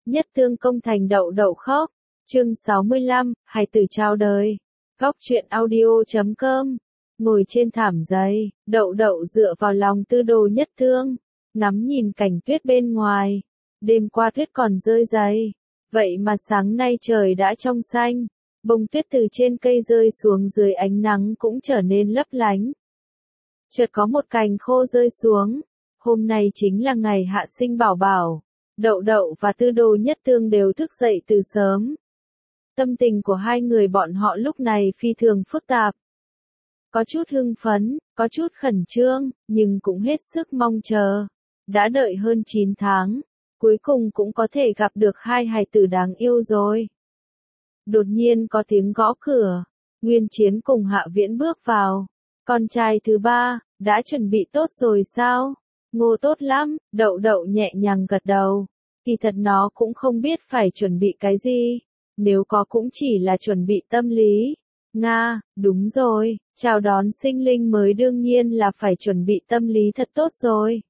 Nhất Thương công thành đậu đậu khóc. Chương 65, hài tử chào đời. Góc truyện audio.com. Ngồi trên thảm giấy, đậu đậu dựa vào lòng Tư Đồ Nhất Thương, ngắm nhìn cảnh tuyết bên ngoài. Đêm qua tuyết còn rơi dày, vậy mà sáng nay trời đã trong xanh, bông tuyết từ trên cây rơi xuống dưới ánh nắng cũng trở nên lấp lánh. Chợt có một cành khô rơi xuống, hôm nay chính là ngày hạ sinh bảo bảo. Đậu đậu và Tư Đồ Nhất Thương đều thức dậy từ sớm. Tâm tình của hai người bọn họ lúc này phi thường phức tạp. Có chút hưng phấn, có chút khẩn trương, nhưng cũng hết sức mong chờ. Đã đợi hơn 9 tháng, cuối cùng cũng có thể gặp được hai hài tử đáng yêu rồi. Đột nhiên có tiếng gõ cửa, Nguyên Chiến cùng Hạ Viễn bước vào. Con trai thứ ba, đã chuẩn bị tốt rồi sao? Ngô tốt lắm, đậu đậu nhẹ nhàng gật đầu. Kỳ thật nó cũng không biết phải chuẩn bị cái gì, nếu có cũng chỉ là chuẩn bị tâm lý. Nga, đúng rồi, chào đón sinh linh mới đương nhiên là phải chuẩn bị tâm lý thật tốt rồi.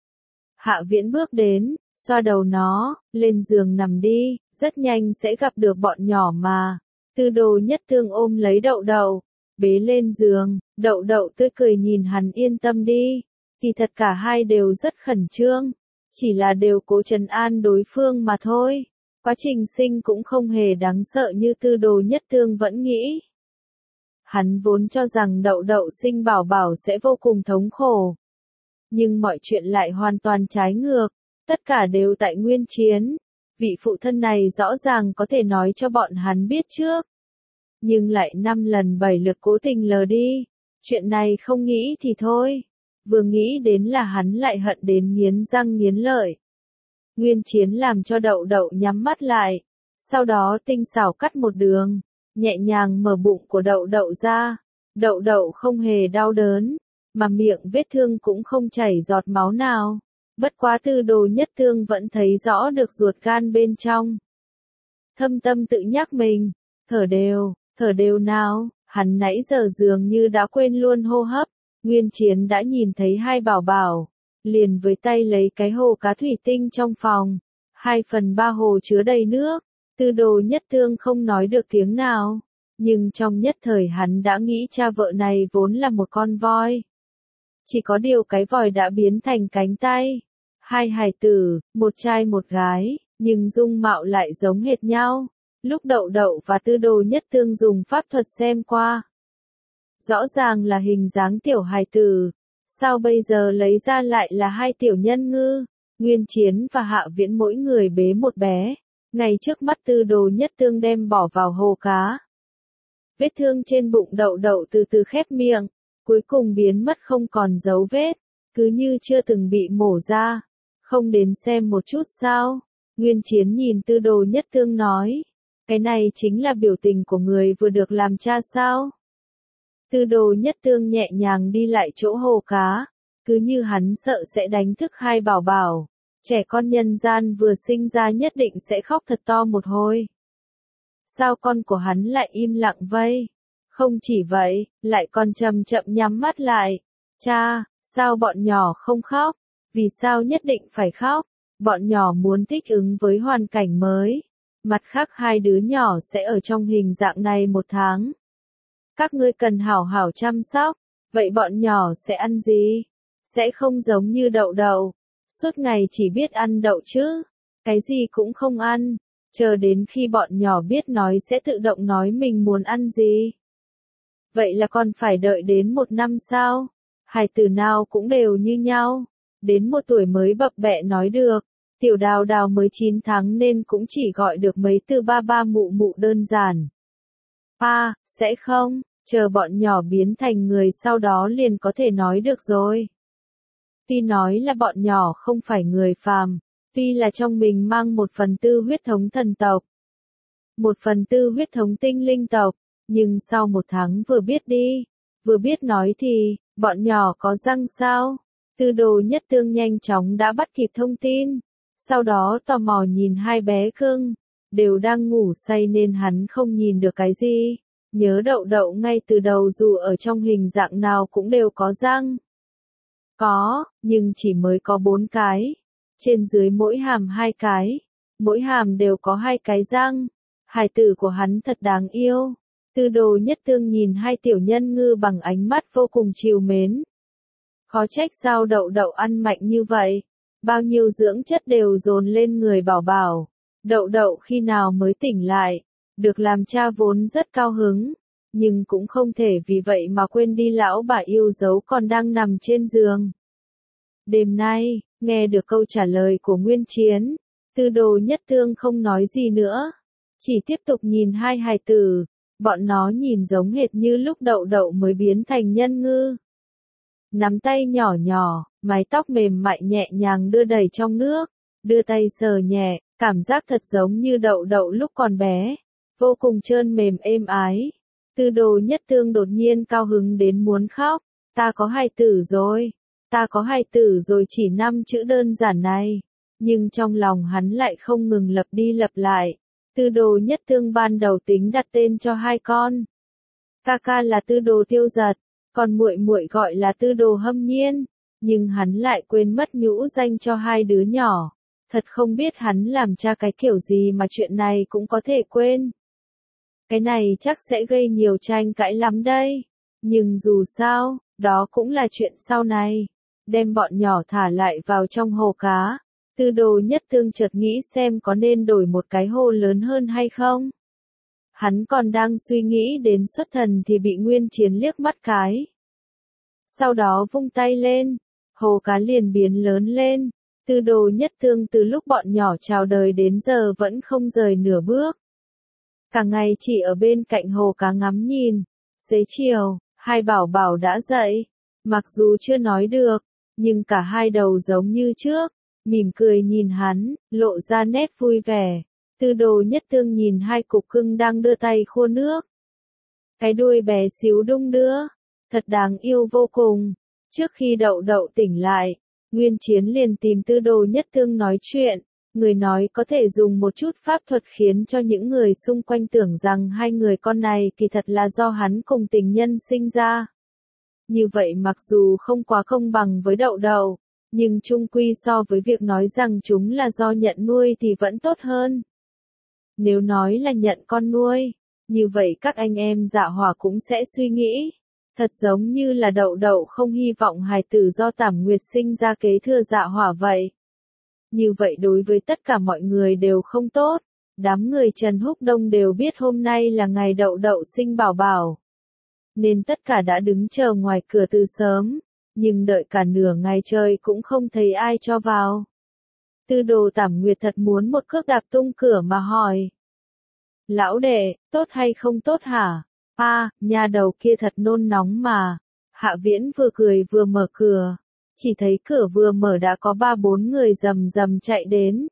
Hạ Viễn bước đến, xoa đầu nó, lên giường nằm đi, rất nhanh sẽ gặp được bọn nhỏ mà. Tư Đồ Nhất Thương ôm lấy đậu đậu, bế lên giường, đậu đậu tươi cười nhìn hắn yên tâm đi. Kỳ thật cả hai đều rất khẩn trương, chỉ là đều cố trấn an đối phương mà thôi. Quá trình sinh cũng không hề đáng sợ như Tư Đồ Nhất Thương vẫn nghĩ. Hắn vốn cho rằng đậu đậu sinh bảo bảo sẽ vô cùng thống khổ. Nhưng mọi chuyện lại hoàn toàn trái ngược, tất cả đều tại Nguyên Chiến. Vị phụ thân này rõ ràng có thể nói cho bọn hắn biết trước, nhưng lại 5 lần 7 lượt cố tình lờ đi. Chuyện này không nghĩ thì thôi, vừa nghĩ đến là hắn lại hận đến nghiến răng nghiến lợi. Nguyên Chiến làm cho đậu đậu nhắm mắt lại, sau đó tinh xảo cắt một đường, nhẹ nhàng mở bụng của đậu đậu ra. Đậu đậu không hề đau đớn, mà miệng vết thương cũng không chảy giọt máu nào. Bất quá Tư Đồ Nhất Thương vẫn thấy rõ được ruột gan bên trong. Thâm tâm tự nhắc mình, thở đều nào, hắn nãy giờ dường như đã quên luôn hô hấp. Nguyên Chiến đã nhìn thấy hai bảo bảo, liền với tay lấy cái hồ cá thủy tinh trong phòng, 2/3 hồ chứa đầy nước. Tư Đồ Nhất Thương không nói được tiếng nào, nhưng trong nhất thời hắn đã nghĩ cha vợ này vốn là một con voi. Chỉ có điều cái vòi đã biến thành cánh tay. Hai hài tử, một trai một gái, nhưng dung mạo lại giống hệt nhau. Lúc đậu đậu và Tư Đồ Nhất Thương dùng pháp thuật xem qua, rõ ràng là hình dáng tiểu hài tử, sao bây giờ lấy ra lại là hai tiểu nhân ngư? Nguyên Chiến và Hạ Viễn mỗi người bế một bé, ngay trước mắt Tư Đồ Nhất Thương đem bỏ vào hồ cá. Vết thương trên bụng đậu đậu từ từ khép miệng, cuối cùng biến mất không còn dấu vết, cứ như chưa từng bị mổ ra. Không đến xem một chút sao? Nguyên Chiến nhìn Tư Đồ Nhất Thương nói, cái này chính là biểu tình của người vừa được làm cha sao? Tư Đồ Nhất Thương nhẹ nhàng đi lại chỗ hồ cá, cứ như hắn sợ sẽ đánh thức hai bảo bảo. Trẻ con nhân gian vừa sinh ra nhất định sẽ khóc thật to một hồi. Sao con của hắn lại im lặng vậy? Không chỉ vậy, lại còn chậm chậm nhắm mắt lại. Cha, sao bọn nhỏ không khóc? Vì sao nhất định phải khóc? Bọn nhỏ muốn thích ứng với hoàn cảnh mới. Mặt khác hai đứa nhỏ sẽ ở trong hình dạng này 1 tháng. Các ngươi cần hảo hảo chăm sóc. Vậy bọn nhỏ sẽ ăn gì? Sẽ không giống như đậu đậu, suốt ngày chỉ biết ăn đậu chứ. Cái gì cũng không ăn. Chờ đến khi bọn nhỏ biết nói sẽ tự động nói mình muốn ăn gì. Vậy là còn phải đợi đến 1 năm sao? Hài tử nào cũng đều như nhau. Đến 1 tuổi mới bập bẹ nói được. Tiểu Đào Đào mới 9 tháng nên cũng chỉ gọi được mấy từ ba ba mụ mụ đơn giản. Sẽ không, chờ bọn nhỏ biến thành người sau đó liền có thể nói được rồi. Tuy nói là bọn nhỏ không phải người phàm, tuy là trong mình mang 1/4 huyết thống thần tộc, 1/4 huyết thống tinh linh tộc, nhưng sau 1 tháng vừa biết đi, vừa biết nói thì, bọn nhỏ có răng sao? Tư Đồ Nhất Thương nhanh chóng đã bắt kịp thông tin, sau đó tò mò nhìn hai bé cưng, đều đang ngủ say nên hắn không nhìn được cái gì. Nhớ đậu đậu ngay từ đầu dù ở trong hình dạng nào cũng đều có răng. Có, nhưng chỉ mới có 4 cái. Trên dưới mỗi hàm 2 cái. mỗi hàm đều có 2 cái răng. Hài tử của hắn thật đáng yêu. Tư Đồ Nhất Thương nhìn hai tiểu nhân ngư bằng ánh mắt vô cùng trìu mến. Khó trách sao đậu đậu ăn mạnh như vậy. Bao nhiêu dưỡng chất đều dồn lên người bảo bảo. Đậu đậu khi nào mới tỉnh lại. Được làm cha vốn rất cao hứng. Nhưng cũng không thể vì vậy mà quên đi lão bà yêu dấu còn đang nằm trên giường. Đêm nay, nghe được câu trả lời của Nguyên Chiến, Tư Đồ Nhất Thương không nói gì nữa. Chỉ tiếp tục nhìn hai hài tử. Bọn nó nhìn giống hệt như lúc đậu đậu mới biến thành nhân ngư. Nắm tay nhỏ nhỏ, mái tóc mềm mại nhẹ nhàng đưa đẩy trong nước, đưa tay sờ nhẹ, cảm giác thật giống như đậu đậu lúc còn bé, vô cùng trơn mềm êm ái. Tư Đồ Nhất Thương đột nhiên cao hứng đến muốn khóc, ta có hài tử rồi, ta có hài tử rồi chỉ 5 chữ đơn giản này, nhưng trong lòng hắn lại không ngừng lặp đi lặp lại. Tư Đồ Nhất Thương ban đầu tính đặt tên cho hai con. Ca ca là Tư Đồ Tiêu Giật, còn muội muội gọi là Tư Đồ Hâm Nhiên, nhưng hắn lại quên mất nhũ danh cho hai đứa nhỏ. Thật không biết hắn làm cha cái kiểu gì mà chuyện này cũng có thể quên. Cái này chắc sẽ gây nhiều tranh cãi lắm đây. Nhưng dù sao, đó cũng là chuyện sau này. Đem bọn nhỏ thả lại vào trong hồ cá. Tư Đồ Nhất Thương chợt nghĩ xem có nên đổi một cái hồ lớn hơn hay không. Hắn còn đang suy nghĩ đến xuất thần thì bị Nguyên Chiến liếc mắt cái. Sau đó vung tay lên, hồ cá liền biến lớn lên. Tư Đồ Nhất Thương từ lúc bọn nhỏ chào đời đến giờ vẫn không rời nửa bước. Cả ngày chỉ ở bên cạnh hồ cá ngắm nhìn. Xế chiều, hai bảo bảo đã dậy. Mặc dù chưa nói được, nhưng cả hai đầu giống như trước. Mỉm cười nhìn hắn, lộ ra nét vui vẻ. Tư Đồ Nhất Thương nhìn hai cục cưng đang đưa tay khua nước. Cái đuôi bé xíu đung đưa, thật đáng yêu vô cùng. Trước khi đậu đậu tỉnh lại, Nguyên Chiến liền tìm Tư Đồ Nhất Thương nói chuyện. Người nói có thể dùng một chút pháp thuật khiến cho những người xung quanh tưởng rằng hai người con này kỳ thật là do hắn cùng tình nhân sinh ra. Như vậy mặc dù không quá công bằng với đậu đậu, nhưng chung quy so với việc nói rằng chúng là do nhận nuôi thì vẫn tốt hơn. Nếu nói là nhận con nuôi, như vậy các anh em Dạ Hỏa cũng sẽ suy nghĩ. Thật giống như là đậu đậu không hy vọng hài tử do Tảm Nguyệt sinh ra kế thừa Dạ Hỏa vậy. Như vậy đối với tất cả mọi người đều không tốt. Đám người Trần Húc Đông đều biết hôm nay là ngày đậu đậu sinh bảo bảo. Nên tất cả đã đứng chờ ngoài cửa từ sớm. Nhưng đợi cả nửa ngày trời cũng không thấy ai cho vào. Tư Đồ Tảm Nguyệt thật muốn một cước đạp tung cửa mà hỏi. Lão đệ, tốt hay không tốt hả? Nhà đầu kia thật nôn nóng mà. Hạ Viễn vừa cười vừa mở cửa. Chỉ thấy cửa vừa mở đã có 3-4 người rầm rầm chạy đến.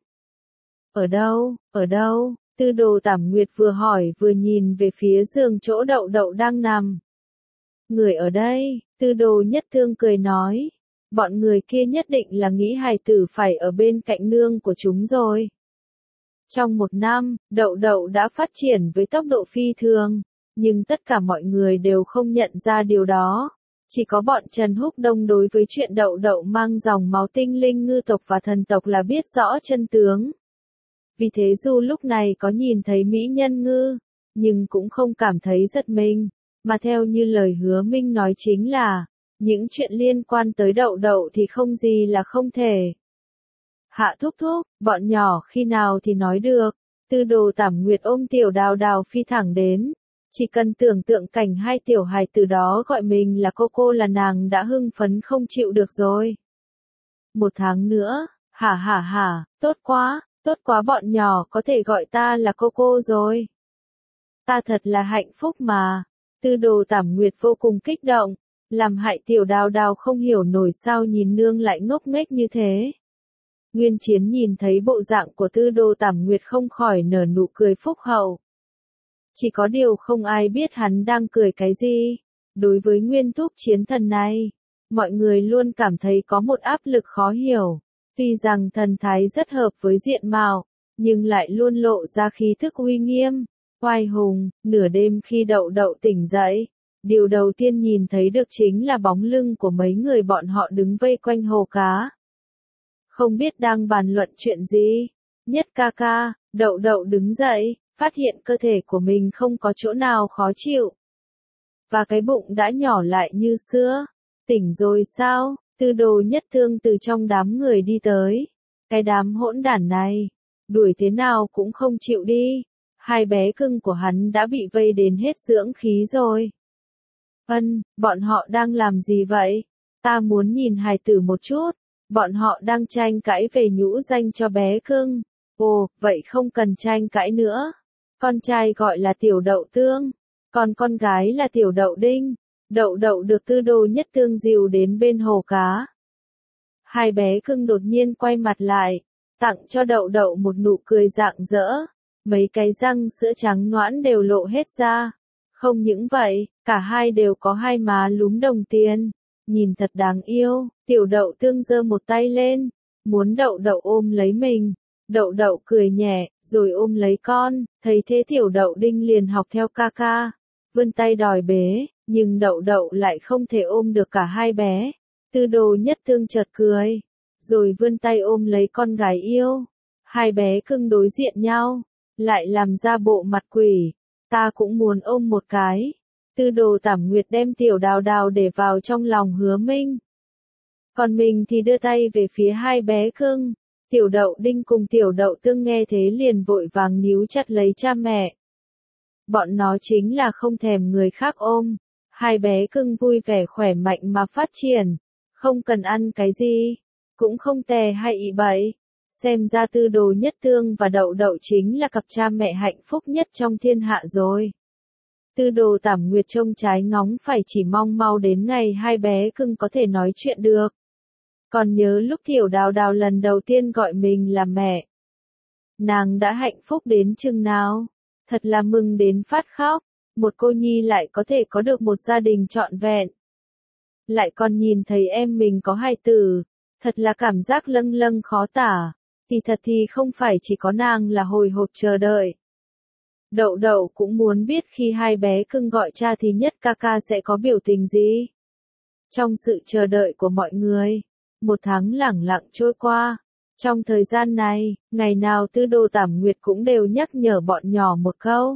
Ở đâu? Tư Đồ Tảm Nguyệt vừa hỏi vừa nhìn về phía giường chỗ đậu đậu đang nằm. Người ở đây, Tư Đồ Nhất Thương cười nói. Bọn người kia nhất định là nghĩ hài tử phải ở bên cạnh nương của chúng rồi. Trong 1 năm, đậu đậu đã phát triển với tốc độ phi thường, nhưng tất cả mọi người đều không nhận ra điều đó. Chỉ có bọn Trần Húc Đông đối với chuyện đậu đậu mang dòng máu tinh linh ngư tộc và thần tộc là biết rõ chân tướng. Vì thế dù lúc này có nhìn thấy mỹ nhân ngư, nhưng cũng không cảm thấy giật mình, mà theo như lời Hứa Minh nói chính là, những chuyện liên quan tới đậu đậu thì không gì là không thể. Hạ thúc thúc, bọn nhỏ khi nào thì nói được. Tư Đồ Tảm Nguyệt ôm tiểu đào đào phi thẳng đến. Chỉ cần tưởng tượng cảnh hai tiểu hài từ đó gọi mình là cô là nàng đã hưng phấn không chịu được rồi. 1 tháng nữa, hả, tốt quá bọn nhỏ có thể gọi ta là cô rồi. Ta thật là hạnh phúc mà. Tư Đồ Tảm Nguyệt vô cùng kích động, làm hại tiểu đào đào không hiểu nổi sao nhìn nương lại ngốc nghếch như thế. Nguyên Chiến nhìn thấy bộ dạng của Tư Đồ Tảm Nguyệt không khỏi nở nụ cười phúc hậu. Chỉ có điều không ai biết hắn đang cười cái gì. Đối với Nguyên Thúc Chiến thần này, mọi người luôn cảm thấy có một áp lực khó hiểu. Tuy rằng thần thái rất hợp với diện mạo, nhưng lại luôn lộ ra khí thức uy nghiêm, oai hùng. Nửa đêm khi đậu đậu tỉnh dậy, điều đầu tiên nhìn thấy được chính là bóng lưng của mấy người bọn họ đứng vây quanh hồ cá. Không biết đang bàn luận chuyện gì, Nhất ca ca, đậu đậu đứng dậy, phát hiện cơ thể của mình không có chỗ nào khó chịu. Và cái bụng đã nhỏ lại như xưa. Tỉnh rồi sao? Tư Đồ Nhất Thương từ trong đám người đi tới. Cái đám hỗn đản này, đuổi thế nào cũng không chịu đi. Hai bé cưng của hắn đã bị vây đến hết dưỡng khí rồi. Bọn họ đang làm gì vậy? Ta muốn nhìn hài tử một chút. Bọn họ đang tranh cãi về nhũ danh cho bé cưng. Ồ, vậy không cần tranh cãi nữa. Con trai gọi là Tiểu Đậu Tương, còn con gái là Tiểu Đậu Đinh. Đậu đậu được Tư Đồ Nhất Thương dìu đến bên hồ cá. Hai bé cưng đột nhiên quay mặt lại, tặng cho đậu đậu một nụ cười rạng rỡ. Mấy cái răng sữa trắng nõn đều lộ hết ra. Không những vậy, cả hai đều có hai má lúm đồng tiền. Nhìn thật đáng yêu. Tiểu Đậu Tương giơ một tay lên, muốn đậu đậu ôm lấy mình. Đậu đậu cười nhẹ, rồi ôm lấy con. Thấy thế Tiểu Đậu Đinh liền học theo ca ca, vươn tay đòi bế, nhưng đậu đậu lại không thể ôm được cả hai bé. Tư Đồ Nhất Thương chợt cười, rồi vươn tay ôm lấy con gái yêu. Hai bé cưng đối diện nhau, lại làm ra bộ mặt quỷ. Ta cũng muốn ôm một cái. Tư Đồ Tảm Nguyệt đem Tiểu Đào Đào để vào trong lòng Hứa Minh. Còn mình thì đưa tay về phía hai bé cưng. Tiểu Đậu Đinh cùng Tiểu Đậu Tương nghe thế liền vội vàng níu chặt lấy cha mẹ. Bọn nó chính là không thèm người khác ôm. Hai bé cưng vui vẻ khỏe mạnh mà phát triển. Không cần ăn cái gì, cũng không tè hay ị bậy. Xem ra Tư Đồ Nhất Thương và Đậu Đậu chính là cặp cha mẹ hạnh phúc nhất trong thiên hạ rồi. Tư Đồ Tảm Nguyệt trông trái ngóng phải chỉ mong mau đến ngày hai bé cưng có thể nói chuyện được. Còn nhớ lúc Tiểu Đào Đào lần đầu tiên gọi mình là mẹ. Nàng đã hạnh phúc đến chừng nào? Thật là mừng đến phát khóc. Một cô nhi lại có thể có được một gia đình trọn vẹn. Lại còn nhìn thấy em mình có hài tử. Thật là cảm giác lâng lâng khó tả. Thì thật thì không phải chỉ có nàng là hồi hộp chờ đợi. Đậu đậu cũng muốn biết khi hai bé cưng gọi cha thì Nhất ca ca sẽ có biểu tình gì. Trong sự chờ đợi của mọi người, một tháng lẳng lặng trôi qua. Trong thời gian này, ngày nào Tư Đồ Tảm Nguyệt cũng đều nhắc nhở bọn nhỏ một câu.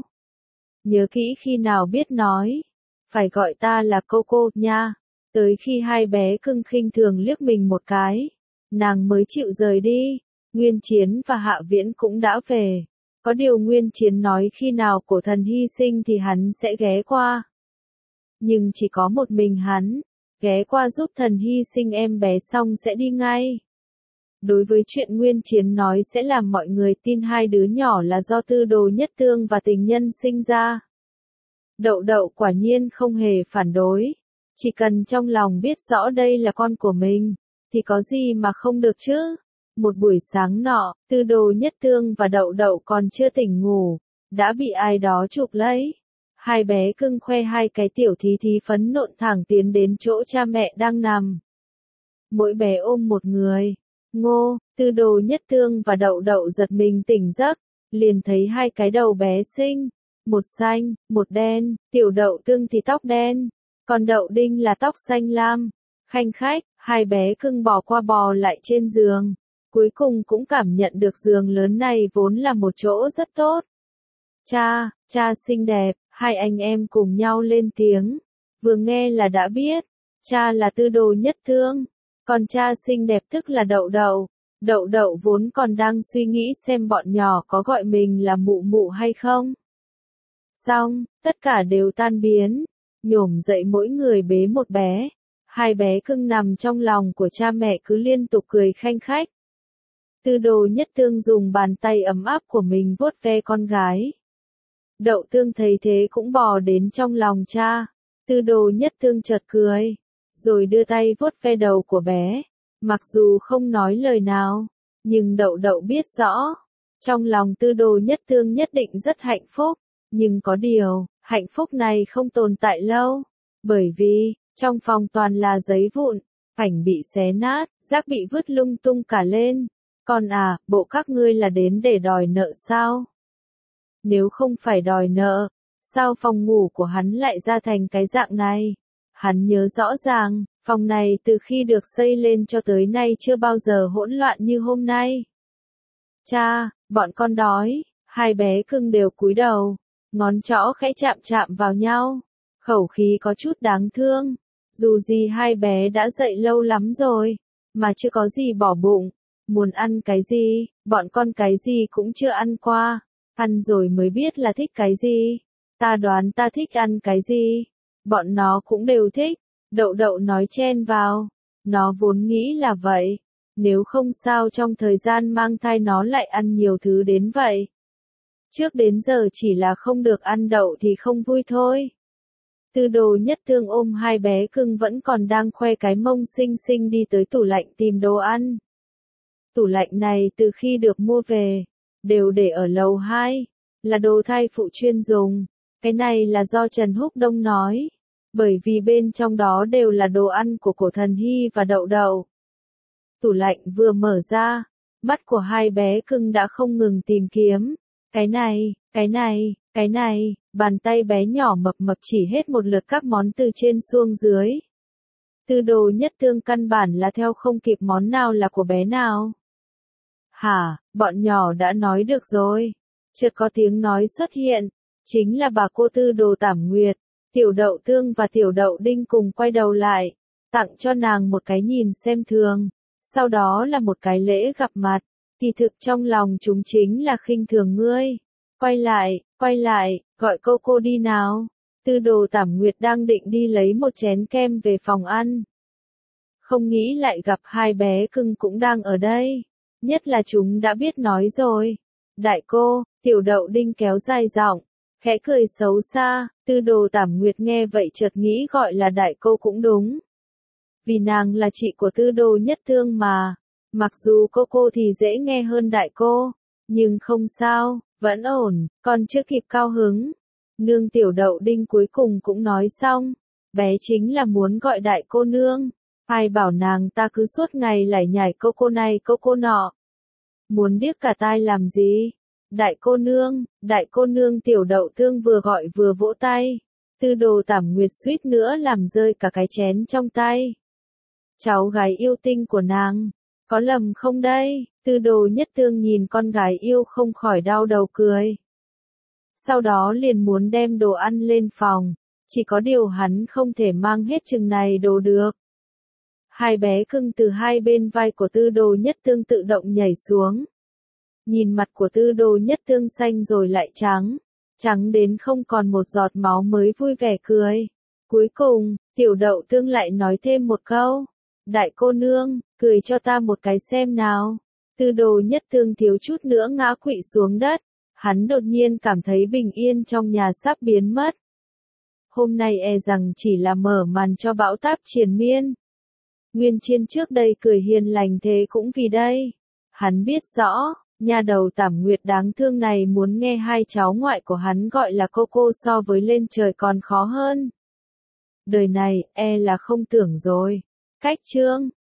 Nhớ kỹ khi nào biết nói, phải gọi ta là cô nha. Tới khi hai bé cưng khinh thường liếc mình một cái, nàng mới chịu rời đi. Nguyên Chiến và Hạ Viễn cũng đã về. Có điều Nguyên Chiến nói khi nào cổ thần hy sinh thì hắn sẽ ghé qua. Nhưng chỉ có một mình hắn, ghé qua giúp thần hy sinh em bé xong sẽ đi ngay. Đối với chuyện Nguyên Chiến nói sẽ làm mọi người tin hai đứa nhỏ là do Tư Đồ Nhất Thương và tình nhân sinh ra. Đậu đậu quả nhiên không hề phản đối. Chỉ cần trong lòng biết rõ đây là con của mình, thì có gì mà không được chứ. Một buổi sáng nọ, Tư Đồ Nhất Thương và Đậu Đậu còn chưa tỉnh ngủ, đã bị ai đó chụp lấy. Hai bé cưng khoe hai cái tiểu thí thí phấn nộn thẳng tiến đến chỗ cha mẹ đang nằm. Mỗi bé ôm một người. Ngô, Tư Đồ Nhất Thương và Đậu Đậu giật mình tỉnh giấc, liền thấy hai cái đầu bé xinh. Một xanh, một đen, Tiểu Đậu Tương thì tóc đen, còn Đậu Đinh là tóc xanh lam. Khanh khách, hai bé cưng bò qua bò lại trên giường. Cuối cùng cũng cảm nhận được giường lớn này vốn là một chỗ rất tốt. Cha xinh đẹp, hai anh em cùng nhau lên tiếng. Vừa nghe là đã biết, cha là Tư Đồ Nhất Thương, còn cha xinh đẹp tức là Đậu Đậu. Đậu Đậu vốn còn đang suy nghĩ xem bọn nhỏ có gọi mình là mụ mụ hay không. Xong, tất cả đều tan biến, nhổm dậy mỗi người bế một bé. Hai bé cưng nằm trong lòng của cha mẹ cứ liên tục cười khanh khách. Tư Đồ Nhất Thương dùng bàn tay ấm áp của mình vuốt ve con gái. Đậu Tương thấy thế cũng bò đến trong lòng cha. Tư Đồ Nhất Thương chợt cười, rồi đưa tay vuốt ve đầu của bé. Mặc dù không nói lời nào, nhưng Đậu Đậu biết rõ, trong lòng Tư Đồ Nhất Thương nhất định rất hạnh phúc. Nhưng có điều, hạnh phúc này không tồn tại lâu. Bởi vì, trong phòng toàn là giấy vụn, ảnh bị xé nát, rác bị vứt lung tung cả lên. Con à, bộ các ngươi là đến để đòi nợ sao? Nếu không phải đòi nợ, sao phòng ngủ của hắn lại ra thành cái dạng này? Hắn nhớ rõ ràng, phòng này từ khi được xây lên cho tới nay chưa bao giờ hỗn loạn như hôm nay. Bọn con đói, hai bé cưng đều cúi đầu, ngón trỏ khẽ chạm chạm vào nhau, khẩu khí có chút đáng thương. Dù gì hai bé đã dậy lâu lắm rồi, mà chưa có gì bỏ bụng, muốn ăn cái gì, bọn con cái gì cũng chưa ăn qua, ăn rồi mới biết là thích cái gì. Ta đoán ta thích ăn cái gì, bọn nó cũng đều thích. Đậu đậu nói chen vào, nó vốn nghĩ là vậy, nếu không sao trong thời gian mang thai nó lại ăn nhiều thứ đến vậy. Trước đến giờ chỉ là không được ăn đậu thì không vui thôi. Tư Đồ Nhất Thương ôm hai bé cưng vẫn còn đang khoe cái mông xinh xinh đi tới tủ lạnh tìm đồ ăn. Tủ lạnh này từ khi được mua về, đều để ở lầu 2, là đồ thai phụ chuyên dùng. Cái này là do Trần Húc Đông nói, bởi vì bên trong đó đều là đồ ăn của Cổ Thần Hy và Đậu Đậu. Tủ lạnh vừa mở ra, mắt của hai bé cưng đã không ngừng tìm kiếm. Cái này, cái này, cái này, bàn tay bé nhỏ mập mập chỉ hết một lượt các món từ trên xuống dưới. Tư Đồ Nhất Thương căn bản là theo không kịp món nào là của bé nào. Hả, bọn nhỏ đã nói được rồi. Chợt có tiếng nói xuất hiện, chính là bà cô Tư Đồ Tảm Nguyệt. Tiểu Đậu Tương và Tiểu Đậu Đinh cùng quay đầu lại, tặng cho nàng một cái nhìn xem thường, sau đó là một cái lễ gặp mặt, kỳ thực trong lòng chúng chính là khinh thường ngươi. Quay lại, gọi cô đi nào. Tư Đồ Tảm Nguyệt đang định đi lấy một chén kem về phòng ăn. Không nghĩ lại gặp hai bé cưng cũng đang ở đây, nhất là chúng đã biết nói rồi. Đại cô, Tiểu Đậu Đinh kéo dài giọng, khẽ cười xấu xa. Tư Đồ Tảm Nguyệt nghe vậy chợt nghĩ gọi là đại cô cũng đúng. Vì nàng là chị của Tư Đồ Nhất Thương mà. Mặc dù cô thì dễ nghe hơn đại cô, nhưng không sao, vẫn ổn, còn chưa kịp cao hứng. Nương Tiểu Đậu Đinh cuối cùng cũng nói xong, bé chính là muốn gọi đại cô nương. Ai bảo nàng ta cứ suốt ngày lải nhải cô này cô nọ. Muốn điếc cả tai làm gì? Đại cô nương Tiểu Đậu Tương vừa gọi vừa vỗ tay. Tư Đồ Tảm Nguyệt suýt nữa làm rơi cả cái chén trong tay. Cháu gái yêu tinh của nàng, có lầm không đây? Tư Đồ Nhất Thương nhìn con gái yêu không khỏi đau đầu cười. Sau đó liền muốn đem đồ ăn lên phòng, chỉ có điều hắn không thể mang hết chừng này đồ được. Hai bé cưng từ hai bên vai của Tư Đồ Nhất Thương tự động nhảy xuống. Nhìn mặt của Tư Đồ Nhất Thương xanh rồi lại trắng, trắng đến không còn một giọt máu mới vui vẻ cười. Cuối cùng, Tiểu Đậu Tương lại nói thêm một câu. Đại cô nương, cười cho ta một cái xem nào. Tư Đồ Nhất Thương thiếu chút nữa ngã quỵ xuống đất. Hắn đột nhiên cảm thấy bình yên trong nhà sắp biến mất. Hôm nay e rằng chỉ là mở màn cho bão táp triền miên. Nguyên Chiên trước đây cười hiền lành thế cũng vì đây. Hắn biết rõ, nhà đầu Tảm Nguyệt đáng thương này muốn nghe hai cháu ngoại của hắn gọi là cô so với lên trời còn khó hơn. Đời này, e là không tưởng rồi. Cách chương